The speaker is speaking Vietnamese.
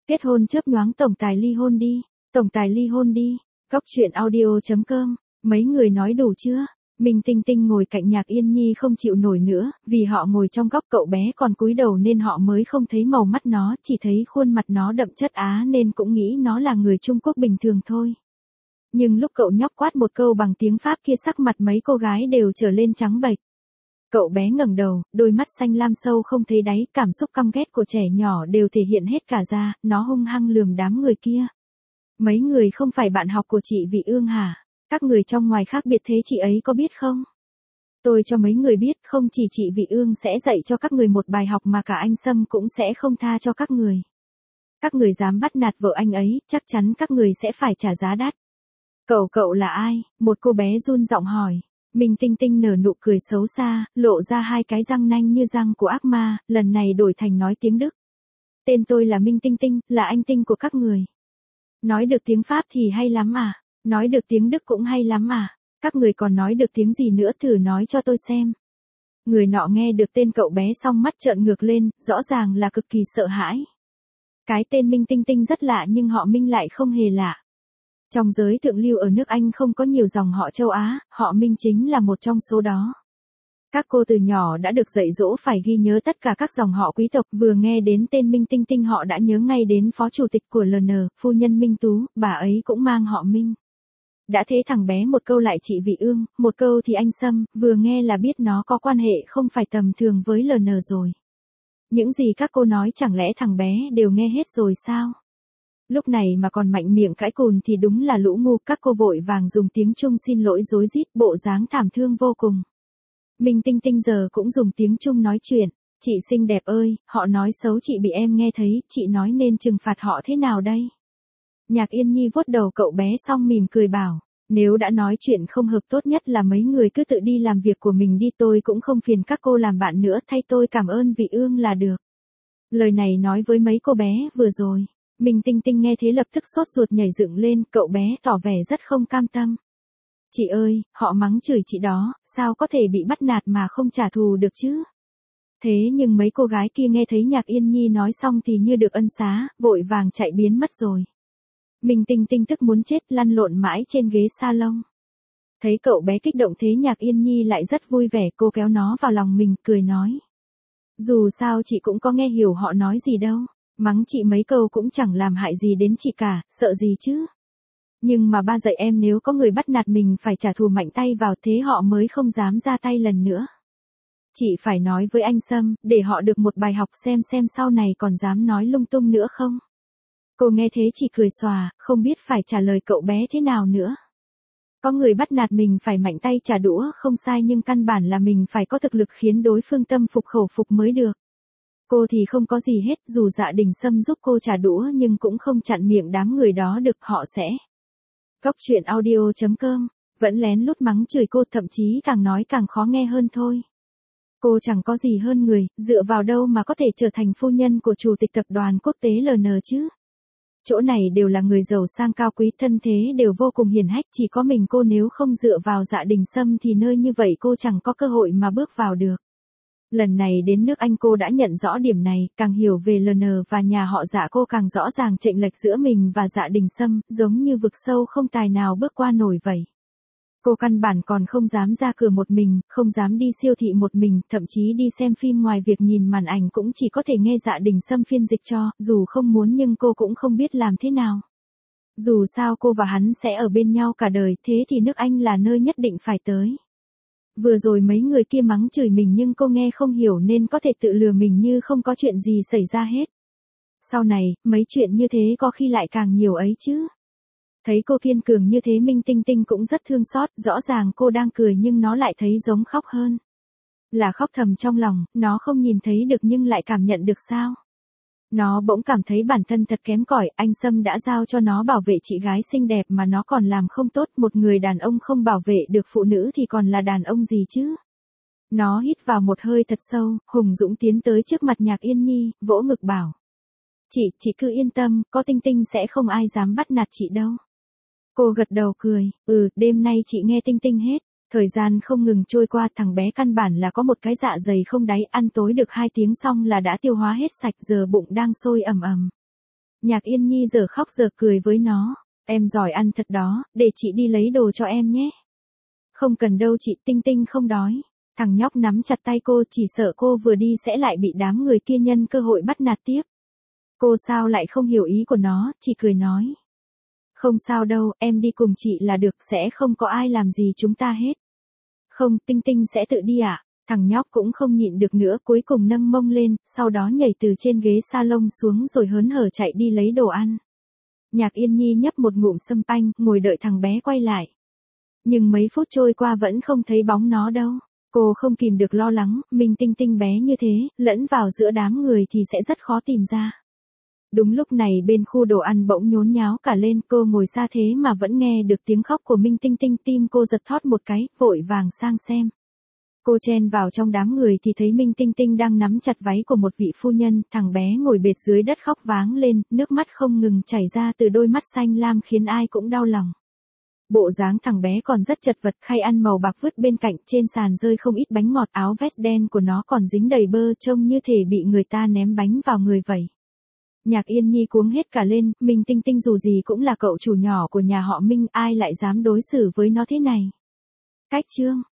Kết hôn chớp nhoáng tổng tài ly hôn đi. Tổng tài ly hôn đi. Góc chuyện audio.com. Mấy người nói đủ chưa? Minh Tinh Tinh ngồi cạnh Nhạc Yên Nhi không chịu nổi nữa, vì họ ngồi trong góc cậu bé còn cúi đầu nên họ mới không thấy màu mắt nó, chỉ thấy khuôn mặt nó đậm chất Á nên cũng nghĩ nó là người Trung Quốc bình thường thôi. Nhưng lúc cậu nhóc quát một câu bằng tiếng Pháp kia sắc mặt mấy cô gái đều trở lên trắng bệch. Cậu bé ngẩng đầu, đôi mắt xanh lam sâu không thấy đáy, cảm xúc căm ghét của trẻ nhỏ đều thể hiện hết cả ra, nó hung hăng lườm đám người kia. Mấy người không phải bạn học của chị Vị Ương hả? Các người trong ngoài khác biệt thế chị ấy có biết không? Tôi cho mấy người biết, không chỉ chị Vị Ương sẽ dạy cho các người một bài học mà cả anh Sâm cũng sẽ không tha cho các người. Các người dám bắt nạt vợ anh ấy, chắc chắn các người sẽ phải trả giá đắt. Cậu là ai? Một cô bé run giọng hỏi. Minh Tinh Tinh nở nụ cười xấu xa, lộ ra hai cái răng nanh như răng của ác ma, lần này đổi thành nói tiếng Đức. Tên tôi là Minh Tinh Tinh, là anh Tinh của các người. Nói được tiếng Pháp thì hay lắm à? Nói được tiếng Đức cũng hay lắm à? Các người còn nói được tiếng gì nữa thử nói cho tôi xem. Người nọ nghe được tên cậu bé xong mắt trợn ngược lên, rõ ràng là cực kỳ sợ hãi. Cái tên Minh Tinh Tinh rất lạ nhưng họ Minh lại không hề lạ. Trong giới thượng lưu ở nước Anh không có nhiều dòng họ châu Á, họ Minh chính là một trong số đó. Các cô từ nhỏ đã được dạy dỗ phải ghi nhớ tất cả các dòng họ quý tộc, vừa nghe đến tên Minh Tinh Tinh họ đã nhớ ngay đến phó chủ tịch của LN, phu nhân Minh Tú, bà ấy cũng mang họ Minh. Đã thế thằng bé một câu lại chị Vị Ương, một câu thì anh Sâm, vừa nghe là biết nó có quan hệ không phải tầm thường với LN rồi. Những gì các cô nói chẳng lẽ thằng bé đều nghe hết rồi sao? Lúc này mà còn mạnh miệng cãi cùn thì đúng là lũ ngu, các cô vội vàng dùng tiếng Trung xin lỗi rối rít, bộ dáng thảm thương vô cùng. Minh Tinh Tinh giờ cũng dùng tiếng Trung nói chuyện. Chị xinh đẹp ơi, họ nói xấu chị bị em nghe thấy, chị nói nên trừng phạt họ thế nào đây? Nhạc Yên Nhi vuốt đầu cậu bé xong mỉm cười bảo, nếu đã nói chuyện không hợp tốt nhất là mấy người cứ tự đi làm việc của mình đi, tôi cũng không phiền các cô làm bạn nữa, thay tôi cảm ơn Vị Ương là được. Lời này nói với mấy cô bé vừa rồi. Minh Tinh Tinh nghe thế lập tức sốt ruột nhảy dựng lên, cậu bé tỏ vẻ rất không cam tâm. Chị ơi, họ mắng chửi chị đó, sao có thể bị bắt nạt mà không trả thù được chứ? Thế nhưng mấy cô gái kia nghe thấy Nhạc Yên Nhi nói xong thì như được ân xá, vội vàng chạy biến mất rồi. Minh Tinh Tinh tức muốn chết, lăn lộn mãi trên ghế salon. Thấy cậu bé kích động thế Nhạc Yên Nhi lại rất vui vẻ, cô kéo nó vào lòng mình, cười nói. Dù sao chị cũng có nghe hiểu họ nói gì đâu. Mắng chị mấy câu cũng chẳng làm hại gì đến chị cả, sợ gì chứ. Nhưng mà ba dạy em nếu có người bắt nạt mình phải trả thù mạnh tay vào, thế họ mới không dám ra tay lần nữa. Chị phải nói với anh Sâm, để họ được một bài học xem sau này còn dám nói lung tung nữa không. Cô nghe thế chỉ cười xòa, không biết phải trả lời cậu bé thế nào nữa. Có người bắt nạt mình phải mạnh tay trả đũa không sai, nhưng căn bản là mình phải có thực lực khiến đối phương tâm phục khẩu phục mới được. Cô thì không có gì hết, dù Dạ Đình Sâm giúp cô trả đũa nhưng cũng không chặn miệng đám người đó được, họ sẽ. Góc chuyện audio.com, vẫn lén lút mắng chửi cô, thậm chí càng nói càng khó nghe hơn thôi. Cô chẳng có gì hơn người, dựa vào đâu mà có thể trở thành phu nhân của chủ tịch tập đoàn quốc tế LN chứ? Chỗ này đều là người giàu sang cao quý, thân thế đều vô cùng hiển hách, chỉ có mình cô nếu không dựa vào Dạ Đình Sâm thì nơi như vậy cô chẳng có cơ hội mà bước vào được. Lần này đến nước Anh cô đã nhận rõ điểm này, càng hiểu về LN và nhà họ Dạ cô càng rõ ràng chênh lệch giữa mình và Dạ Đình Sâm, giống như vực sâu không tài nào bước qua nổi vậy. Cô căn bản còn không dám ra cửa một mình, không dám đi siêu thị một mình, thậm chí đi xem phim ngoài việc nhìn màn ảnh cũng chỉ có thể nghe Dạ Đình Sâm phiên dịch cho, dù không muốn nhưng cô cũng không biết làm thế nào. Dù sao cô và hắn sẽ ở bên nhau cả đời, thế thì nước Anh là nơi nhất định phải tới. Vừa rồi mấy người kia mắng chửi mình nhưng cô nghe không hiểu nên có thể tự lừa mình như không có chuyện gì xảy ra hết. Sau này, mấy chuyện như thế có khi lại càng nhiều ấy chứ. Thấy cô kiên cường như thế Minh Tinh Tinh cũng rất thương xót, rõ ràng cô đang cười nhưng nó lại thấy giống khóc hơn. Là khóc thầm trong lòng, nó không nhìn thấy được nhưng lại cảm nhận được sao. Nó bỗng cảm thấy bản thân thật kém cỏi, anh Sâm đã giao cho nó bảo vệ chị gái xinh đẹp mà nó còn làm không tốt, một người đàn ông không bảo vệ được phụ nữ thì còn là đàn ông gì chứ. Nó hít vào một hơi thật sâu, hùng dũng tiến tới trước mặt Nhạc Yên Nhi, vỗ ngực bảo. Chị cứ yên tâm, có Tinh Tinh sẽ không ai dám bắt nạt chị đâu. Cô gật đầu cười, đêm nay chị nghe Tinh Tinh hết. Thời gian không ngừng trôi qua, thằng bé căn bản là có một cái dạ dày không đáy, ăn tối được 2 tiếng xong là đã tiêu hóa hết sạch, giờ bụng đang sôi ầm ầm. Nhạc Yên Nhi giờ khóc giờ cười với nó. Em giỏi ăn thật đó, để chị đi lấy đồ cho em nhé. Không cần đâu chị, Tinh Tinh không đói. Thằng nhóc nắm chặt tay cô, chỉ sợ cô vừa đi sẽ lại bị đám người kia nhân cơ hội bắt nạt tiếp. Cô sao lại không hiểu ý của nó, chỉ cười nói. Không sao đâu, em đi cùng chị là được, sẽ không có ai làm gì chúng ta hết. Không, Tinh Tinh sẽ tự đi ạ. Thằng nhóc cũng không nhịn được nữa, cuối cùng nâng mông lên, sau đó nhảy từ trên ghế salon xuống rồi hớn hở chạy đi lấy đồ ăn. Nhạc Yên Nhi nhấp một ngụm sâm panh, ngồi đợi thằng bé quay lại. Nhưng mấy phút trôi qua vẫn không thấy bóng nó đâu. Cô không kìm được lo lắng, mình Tinh Tinh bé như thế, lẫn vào giữa đám người thì sẽ rất khó tìm ra. Đúng lúc này bên khu đồ ăn bỗng nhốn nháo cả lên, cô ngồi xa thế mà vẫn nghe được tiếng khóc của Minh Tinh Tinh, tim cô giật thót một cái, vội vàng sang xem. Cô chen vào trong đám người thì thấy Minh Tinh Tinh đang nắm chặt váy của một vị phu nhân, thằng bé ngồi bệt dưới đất khóc váng lên, nước mắt không ngừng chảy ra từ đôi mắt xanh lam khiến ai cũng đau lòng. Bộ dáng thằng bé còn rất chật vật, khay ăn màu bạc vứt bên cạnh, trên sàn rơi không ít bánh ngọt, áo vest đen của nó còn dính đầy bơ, trông như thể bị người ta ném bánh vào người vậy. Nhạc Yên Nhi cuống hết cả lên, Minh Tinh Tinh dù gì cũng là cậu chủ nhỏ của nhà họ Minh, ai lại dám đối xử với nó thế này. Cách chương